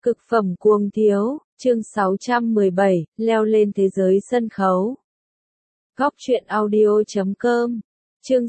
Cực phẩm cuồng thiếu, chương 617, leo lên thế giới sân khấu. Góc truyện audio.com, chương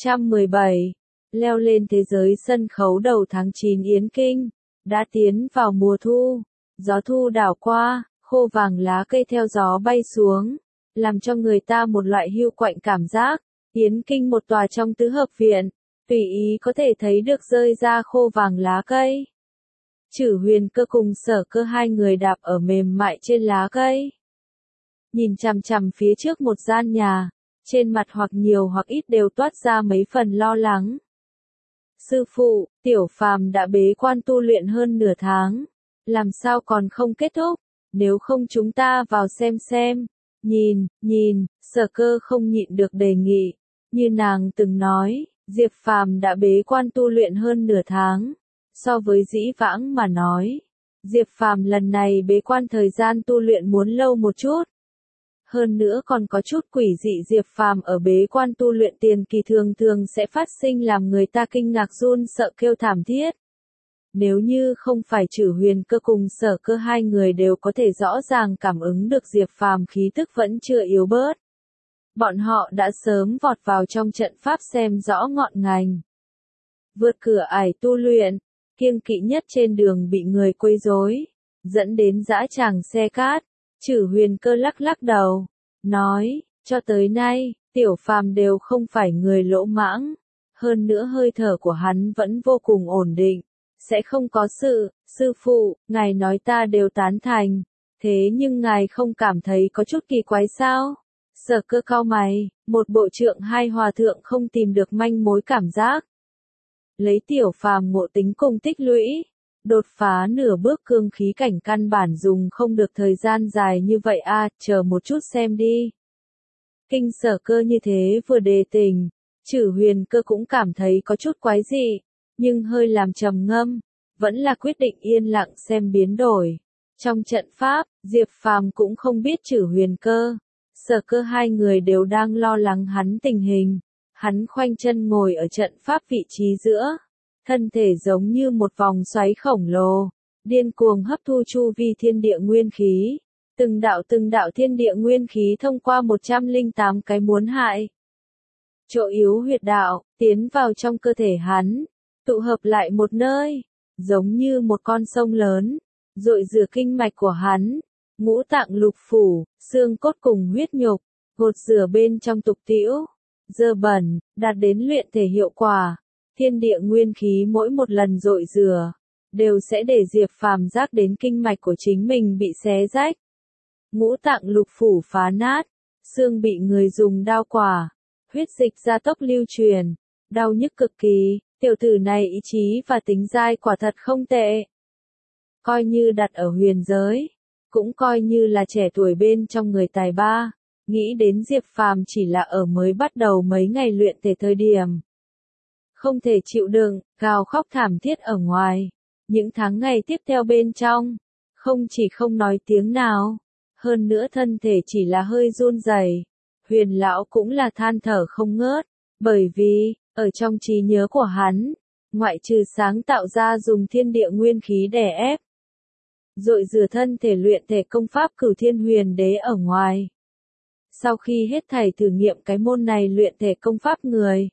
617, leo lên thế giới sân khấu. Đầu tháng 9 Yến Kinh, đã tiến vào mùa thu, gió thu đảo qua, khô vàng lá cây theo gió bay xuống, làm cho người ta một loại hiu quạnh cảm giác. Yến Kinh một tòa trong tứ hợp viện, tùy ý có thể thấy được rơi ra khô vàng lá cây. Chử Huyền Cơ cùng Sở Cơ hai người đạp ở mềm mại trên lá cây. Nhìn chằm chằm phía trước một gian nhà, trên mặt hoặc nhiều hoặc ít đều toát ra mấy phần lo lắng. Sư phụ, Tiểu Phàm đã bế quan tu luyện hơn nửa tháng, làm sao còn không kết thúc, nếu không chúng ta vào xem. Nhìn, Sở Cơ không nhịn được đề nghị, như nàng từng nói, Diệp Phàm đã bế quan tu luyện hơn nửa tháng. So với dĩ vãng mà nói, Diệp Phàm lần này bế quan thời gian tu luyện muốn lâu một chút. Hơn nữa còn có chút quỷ dị. Diệp Phàm ở bế quan tu luyện tiền kỳ thường sẽ phát sinh làm người ta kinh ngạc run sợ kêu thảm thiết. Nếu như không phải Chử Huyền Cơ cùng Sở Cơ hai người đều có thể rõ ràng cảm ứng được Diệp Phàm khí tức vẫn chưa yếu bớt, bọn họ đã sớm vọt vào trong trận pháp xem rõ ngọn ngành. Vượt cửa ải tu luyện, kiêng kỵ nhất trên đường bị người quấy rối, dẫn đến dã tràng xe cát. Chử Huyền Cơ lắc đầu, nói, cho tới nay, Tiểu Phàm đều không phải người lỗ mãng, hơn nữa hơi thở của hắn vẫn vô cùng ổn định, sẽ không có sự. Sư phụ, ngài nói ta đều tán thành, thế nhưng ngài không cảm thấy có chút kỳ quái sao? Sở Cơ cau mày, một bộ trượng hai hòa thượng không tìm được manh mối cảm giác. Lấy Tiểu Phàm ngộ tính cùng tích lũy, đột phá nửa bước cương khí cảnh căn bản dùng không được thời gian dài như vậy a, chờ một chút xem đi. Kinh Sở Cơ như thế vừa đề tình, Chử Huyền Cơ cũng cảm thấy có chút quái dị, nhưng hơi làm trầm ngâm, vẫn là quyết định yên lặng xem biến đổi. Trong trận pháp, Diệp Phàm cũng không biết Chử Huyền Cơ, Sở Cơ hai người đều đang lo lắng hắn tình hình. Hắn khoanh chân ngồi ở trận pháp vị trí giữa, thân thể giống như một vòng xoáy khổng lồ, điên cuồng hấp thu chu vi thiên địa nguyên khí. Từng đạo thiên địa nguyên khí thông qua 108 cái muốn hại chỗ yếu huyệt đạo, tiến vào trong cơ thể hắn, tụ hợp lại một nơi, giống như một con sông lớn, dội rửa kinh mạch của hắn, ngũ tạng lục phủ, xương cốt cùng huyết nhục, gột rửa bên trong tục tĩu, dơ bẩn, đạt đến luyện thể hiệu quả. Thiên địa nguyên khí mỗi một lần dội rửa, đều sẽ để Diệp Phàm giác đến kinh mạch của chính mình bị xé rách, ngũ tạng lục phủ phá nát, xương bị người dùng đao quả, huyết dịch gia tốc lưu truyền, đau nhức cực kỳ. Tiểu tử này ý chí và tính dai quả thật không tệ. Coi như đặt ở huyền giới, cũng coi như là trẻ tuổi bên trong người tài ba. Nghĩ đến Diệp Phàm chỉ là ở mới bắt đầu mấy ngày luyện thể thời điểm, không thể chịu đựng, gào khóc thảm thiết ở ngoài. Những tháng ngày tiếp theo bên trong, không chỉ không nói tiếng nào, hơn nữa thân thể chỉ là hơi run rẩy. Huyền lão cũng là than thở không ngớt, bởi vì, ở trong trí nhớ của hắn, ngoại trừ sáng tạo ra dùng thiên địa nguyên khí đè ép, dội rửa thân thể luyện thể công pháp Cửu Thiên Huyền Đế ở ngoài. Sau khi hết thảy thử nghiệm cái môn này luyện thể công pháp người,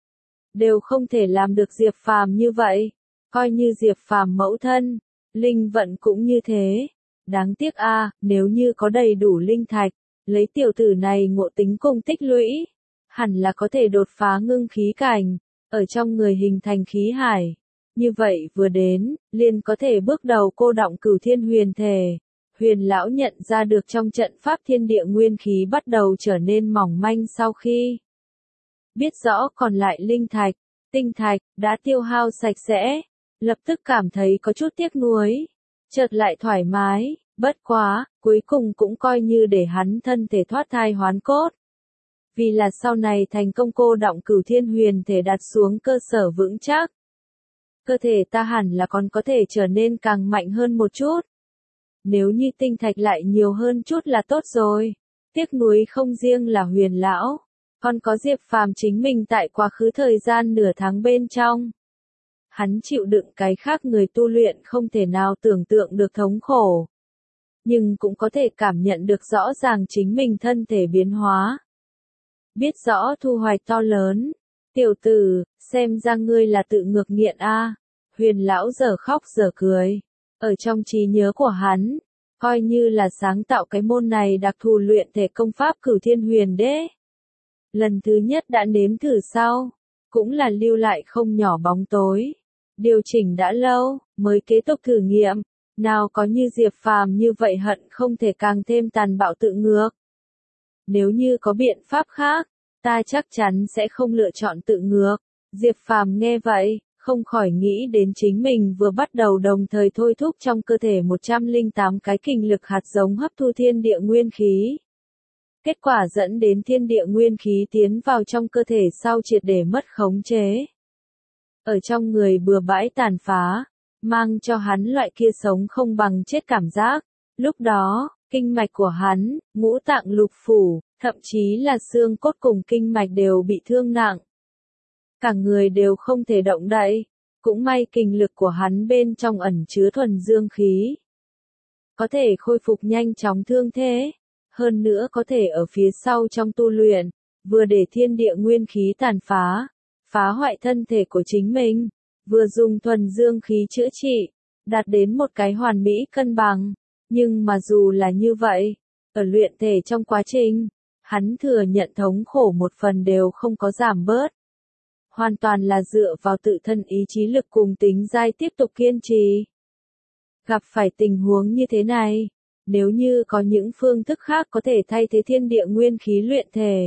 đều không thể làm được Diệp Phàm như vậy. Coi như Diệp Phàm mẫu thân, linh vận cũng như thế. Đáng tiếc a, nếu như có đầy đủ linh thạch, lấy tiểu tử này ngộ tính cùng tích lũy, hẳn là có thể đột phá ngưng khí cảnh, ở trong người hình thành khí hải. Như vậy vừa đến, liền có thể bước đầu cô đọng Cửu Thiên Huyền thể. Huyền lão nhận ra được trong trận pháp thiên địa nguyên khí bắt đầu trở nên mỏng manh sau khi biết rõ còn lại linh thạch, tinh thạch đã tiêu hao sạch sẽ, lập tức cảm thấy có chút tiếc nuối, chợt lại thoải mái, bất quá, cuối cùng cũng coi như để hắn thân thể thoát thai hoán cốt. Vì là sau này thành công cô đọng Cửu Thiên Huyền thể đặt xuống cơ sở vững chắc. Cơ thể ta hẳn là còn có thể trở nên càng mạnh hơn một chút. Nếu như tinh thạch lại nhiều hơn chút là tốt rồi. Tiếc nuối không riêng là Huyền lão, còn có Diệp Phàm chính mình tại quá khứ thời gian nửa tháng bên trong. Hắn chịu đựng cái khác người tu luyện không thể nào tưởng tượng được thống khổ. Nhưng cũng có thể cảm nhận được rõ ràng chính mình thân thể biến hóa. Biết rõ thu hoạch to lớn. Tiểu tử, xem ra ngươi là tự ngược nghiện a. Huyền lão giờ khóc giờ cười. Ở trong trí nhớ của hắn, coi như là sáng tạo cái môn này đặc thù luyện thể công pháp Cửu Thiên Huyền Đế. Lần thứ nhất đã nếm thử sau, cũng là lưu lại không nhỏ bóng tối. Điều chỉnh đã lâu, mới kế tục thử nghiệm, nào có như Diệp Phàm như vậy hận không thể càng thêm tàn bạo tự ngược. Nếu như có biện pháp khác, ta chắc chắn sẽ không lựa chọn tự ngược. Diệp Phàm nghe vậy, không khỏi nghĩ đến chính mình vừa bắt đầu đồng thời thôi thúc trong cơ thể 108 cái kình lực hạt giống hấp thu thiên địa nguyên khí. Kết quả dẫn đến thiên địa nguyên khí tiến vào trong cơ thể sau triệt để mất khống chế. Ở trong người bừa bãi tàn phá, mang cho hắn loại kia sống không bằng chết cảm giác. Lúc đó, kinh mạch của hắn, ngũ tạng lục phủ, thậm chí là xương cốt cùng kinh mạch đều bị thương nặng. Cả người đều không thể động đậy, cũng may kình lực của hắn bên trong ẩn chứa thuần dương khí. Có thể khôi phục nhanh chóng thương thế, hơn nữa có thể ở phía sau trong tu luyện, vừa để thiên địa nguyên khí tàn phá, phá hoại thân thể của chính mình, vừa dùng thuần dương khí chữa trị, đạt đến một cái hoàn mỹ cân bằng. Nhưng mà dù là như vậy, ở luyện thể trong quá trình, hắn thừa nhận thống khổ một phần đều không có giảm bớt. Hoàn toàn là dựa vào tự thân ý chí lực cùng tính dai tiếp tục kiên trì. Gặp phải tình huống như thế này, nếu như có những phương thức khác có thể thay thế thiên địa nguyên khí luyện thể,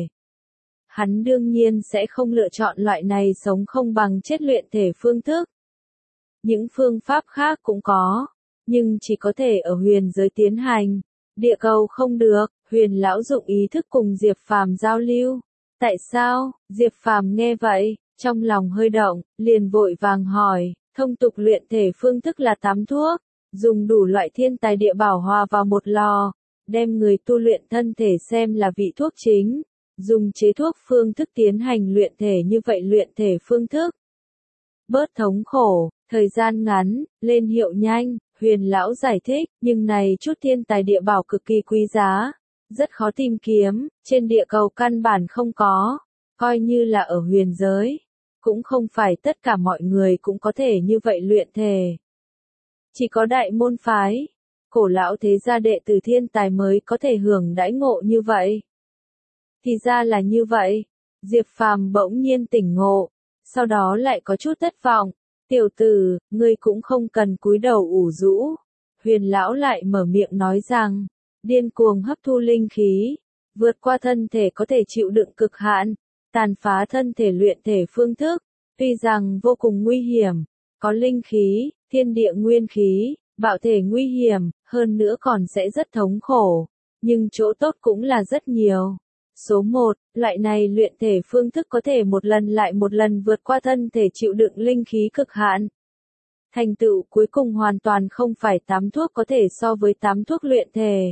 hắn đương nhiên sẽ không lựa chọn loại này sống không bằng chết luyện thể phương thức. Những phương pháp khác cũng có, nhưng chỉ có thể ở huyền giới tiến hành, địa cầu không được. Huyền lão dụng ý thức cùng Diệp Phàm giao lưu. Tại sao? Diệp Phàm nghe vậy, trong lòng hơi động, liền vội vàng hỏi, thông tục luyện thể phương thức là tắm thuốc, dùng đủ loại thiên tài địa bảo hòa vào một lò, đem người tu luyện thân thể xem là vị thuốc chính, dùng chế thuốc phương thức tiến hành luyện thể như vậy luyện thể phương thức. Bớt thống khổ, thời gian ngắn, lên hiệu nhanh, huyền lão giải thích, nhưng này chút thiên tài địa bảo cực kỳ quý giá, rất khó tìm kiếm, trên địa cầu căn bản không có, coi như là ở huyền giới, cũng không phải tất cả mọi người cũng có thể như vậy luyện thể. Chỉ có đại môn phái, cổ lão thế gia đệ tử thiên tài mới có thể hưởng đãi ngộ như vậy. Thì ra là như vậy, Diệp Phàm bỗng nhiên tỉnh ngộ, sau đó lại có chút thất vọng, tiểu tử, ngươi cũng không cần cúi đầu ủ rũ. Huyền lão lại mở miệng nói rằng, điên cuồng hấp thu linh khí, vượt qua thân thể có thể chịu đựng cực hạn, tàn phá thân thể luyện thể phương thức, tuy rằng vô cùng nguy hiểm, có linh khí, thiên địa nguyên khí, bạo thể nguy hiểm, hơn nữa còn sẽ rất thống khổ, nhưng chỗ tốt cũng là rất nhiều. Số 1, loại này luyện thể phương thức có thể một lần lại một lần vượt qua thân thể chịu đựng linh khí cực hạn. Thành tựu cuối cùng hoàn toàn không phải tắm thuốc có thể so với tắm thuốc luyện thể.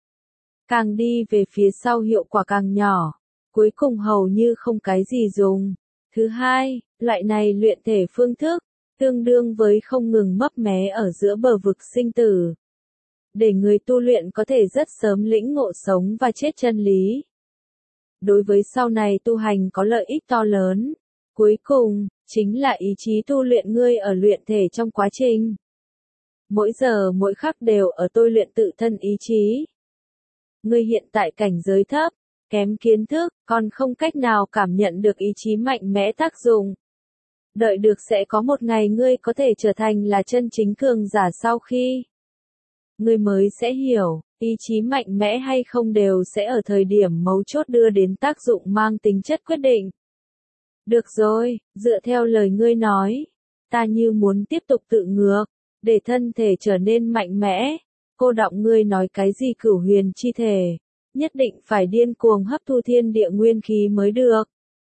Càng đi về phía sau hiệu quả càng nhỏ, cuối cùng hầu như không cái gì dùng. Thứ hai, loại này luyện thể phương thức, tương đương với không ngừng mấp mé ở giữa bờ vực sinh tử. Để người tu luyện có thể rất sớm lĩnh ngộ sống và chết chân lý. Đối với sau này tu hành có lợi ích to lớn. Cuối cùng, chính là ý chí tu luyện ngươi ở luyện thể trong quá trình. Mỗi giờ mỗi khắc đều ở tôi luyện tự thân ý chí. Ngươi hiện tại cảnh giới thấp, kém kiến thức, còn không cách nào cảm nhận được ý chí mạnh mẽ tác dụng. Đợi được sẽ có một ngày ngươi có thể trở thành là chân chính cường giả sau khi ngươi mới sẽ hiểu, ý chí mạnh mẽ hay không đều sẽ ở thời điểm mấu chốt đưa đến tác dụng mang tính chất quyết định. Được rồi, dựa theo lời ngươi nói, ta như muốn tiếp tục tự ngược, để thân thể trở nên mạnh mẽ. Cô đọng ngươi nói cái gì cửu huyền chi thể, nhất định phải điên cuồng hấp thu thiên địa nguyên khí mới được.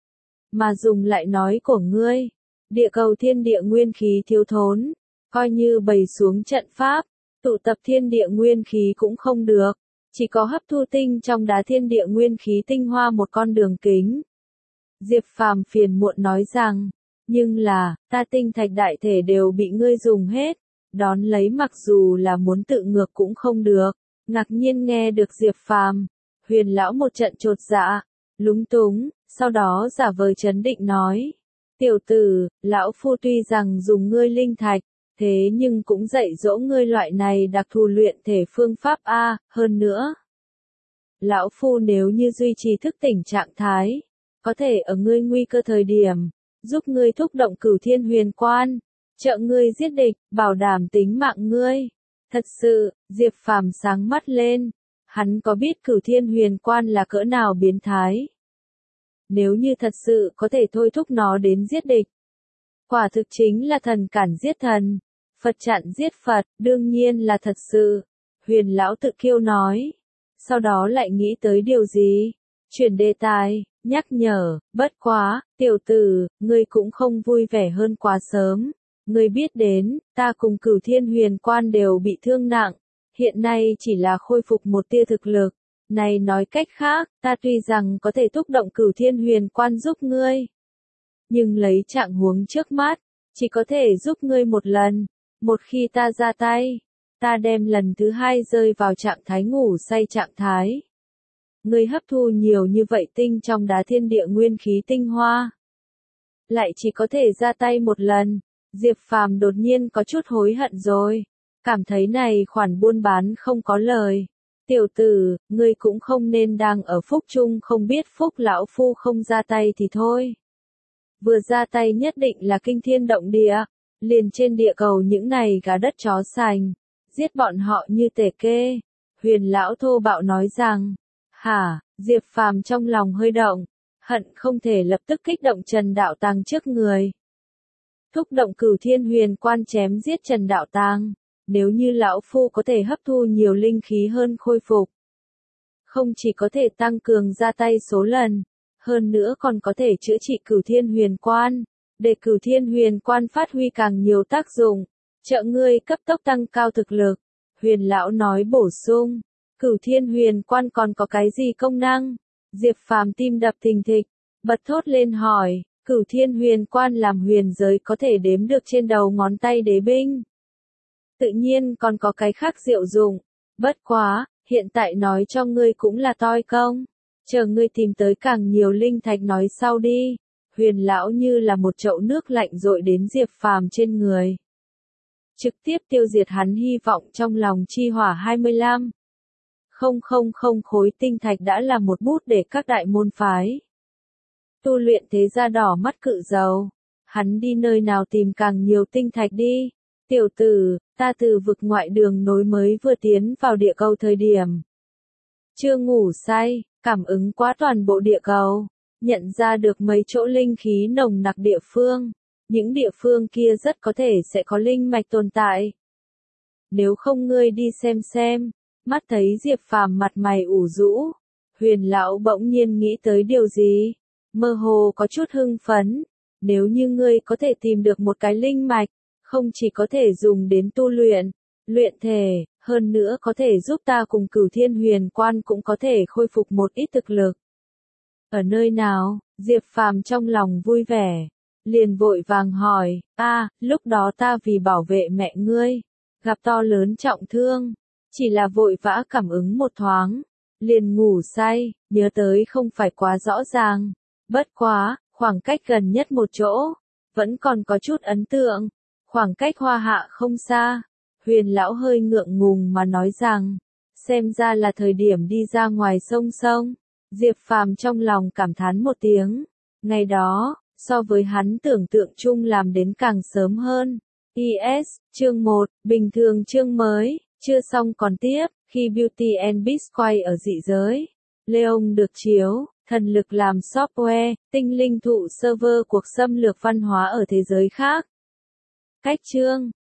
Mà dùng lại nói của ngươi, địa cầu thiên địa nguyên khí thiếu thốn, coi như bày xuống trận pháp, tụ tập thiên địa nguyên khí cũng không được, chỉ có hấp thu tinh trong đá thiên địa nguyên khí tinh hoa một con đường kính. Diệp Phàm phiền muộn nói rằng, Nhưng là, ta tinh thạch đại thể đều bị ngươi dùng hết, đón lấy mặc dù là muốn tự ngược cũng không được. Ngạc nhiên nghe được Diệp Phàm, Huyền lão một trận chột dạ, lúng túng, sau đó giả vờ trấn định nói: "Tiểu tử, lão phu tuy rằng dùng ngươi linh thạch, thế nhưng cũng dạy dỗ ngươi loại này đặc thù luyện thể phương pháp a, hơn nữa, lão phu nếu như duy trì thức tỉnh trạng thái, có thể ở ngươi nguy cơ thời điểm, giúp ngươi thúc động Cửu Thiên Huyền Quan, trợ ngươi giết địch, bảo đảm tính mạng ngươi." Thật sự, Diệp Phàm sáng mắt lên, hắn có biết Cửu Thiên Huyền Quan là cỡ nào biến thái. Nếu như thật sự có thể thôi thúc nó đến giết địch, quả thực chính là thần cản giết thần, Phật chặn giết Phật, đương nhiên là thật sự. Huyền lão tự kiêu nói, sau đó lại nghĩ tới điều gì, chuyển đề tài, nhắc nhở: "Bất quá, tiểu tử, ngươi cũng không vui vẻ hơn quá sớm. Ngươi biết đến, ta cùng Cửu Thiên Huyền Quan đều bị thương nặng, hiện nay chỉ là khôi phục một tia thực lực. Này nói cách khác, ta tuy rằng có thể thúc động Cửu Thiên Huyền Quan giúp ngươi, nhưng lấy trạng huống trước mắt, chỉ có thể giúp ngươi một lần. Một khi ta ra tay, ta đem lần thứ hai rơi vào trạng thái ngủ say trạng thái. Ngươi hấp thu nhiều như vậy tinh trong đá thiên địa nguyên khí tinh hoa, lại chỉ có thể ra tay một lần." Diệp Phàm đột nhiên có chút hối hận rồi, cảm thấy này khoản buôn bán không có lời. "Tiểu tử, ngươi cũng không nên đang ở phúc chung không biết phúc, lão phu không ra tay thì thôi. Vừa ra tay nhất định là kinh thiên động địa, liền trên địa cầu những này gà đất chó sành, giết bọn họ như tể kê." Huyền lão thô bạo nói rằng. "Hả?" Diệp Phàm trong lòng hơi động, hận không thể lập tức kích động Trần Đạo Tàng trước người. Thúc động Cửu Thiên Huyền Quan chém giết Trần Đạo Tàng. Nếu như lão phu có thể hấp thu nhiều linh khí hơn khôi phục, không chỉ có thể tăng cường ra tay số lần, hơn nữa còn có thể chữa trị Cửu Thiên Huyền Quan, để Cửu Thiên Huyền Quan phát huy càng nhiều tác dụng, trợ ngươi cấp tốc tăng cao thực lực." Huyền lão nói bổ sung. "Cửu Thiên Huyền Quan còn có cái gì công năng?" Diệp Phàm tim đập thình thịch, bật thốt lên hỏi. Cửu Thiên Huyền Quan làm huyền giới có thể đếm được trên đầu ngón tay đế binh. Tự nhiên còn có cái khác diệu dụng. Bất quá, hiện tại nói cho ngươi cũng là toi công. Chờ ngươi tìm tới càng nhiều linh thạch nói sau đi. Huyền lão như là một chậu nước lạnh dội đến Diệp Phàm trên người, trực tiếp tiêu diệt hắn hy vọng trong lòng. Chi hỏa 25,000 khối tinh thạch đã là một bút để các đại môn phái tu luyện thế gia đỏ mắt cự giàu. Hắn đi nơi nào tìm càng nhiều tinh thạch đi. "Tiểu tử, ta từ vực ngoại đường nối mới vừa tiến vào địa cầu thời điểm, chưa ngủ say, cảm ứng qua toàn bộ địa cầu, nhận ra được mấy chỗ linh khí nồng nặc địa phương. Những địa phương kia rất có thể sẽ có linh mạch tồn tại. Nếu không ngươi đi xem." Mắt thấy Diệp Phàm mặt mày ủ rũ, Huyền lão bỗng nhiên nghĩ tới điều gì, mơ hồ có chút hưng phấn. "Nếu như ngươi có thể tìm được một cái linh mạch, không chỉ có thể dùng đến tu luyện, luyện thể, hơn nữa có thể giúp ta cùng Cửu Thiên Huyền Quan cũng có thể khôi phục một ít thực lực." "Ở nơi nào?" Diệp Phàm trong lòng vui vẻ, liền vội vàng hỏi. Lúc đó ta vì bảo vệ mẹ ngươi, gặp to lớn trọng thương, chỉ là vội vã cảm ứng một thoáng, liền ngủ say, nhớ tới không phải quá rõ ràng. Bất quá, khoảng cách gần nhất một chỗ, vẫn còn có chút ấn tượng, khoảng cách Hoa Hạ không xa." Huyền lão hơi ngượng ngùng mà nói rằng, xem ra là thời điểm đi ra ngoài sông sông. Diệp Phàm trong lòng cảm thán một tiếng, ngày đó, so với hắn tưởng tượng chung làm đến càng sớm hơn. IS, chương 1, bình thường chương mới, chưa xong còn tiếp. Khi Beauty and Beast quay ở dị giới, Leon được chiếu, thần lực làm software, tinh linh thụ server cuộc xâm lược văn hóa ở thế giới khác. Cách chương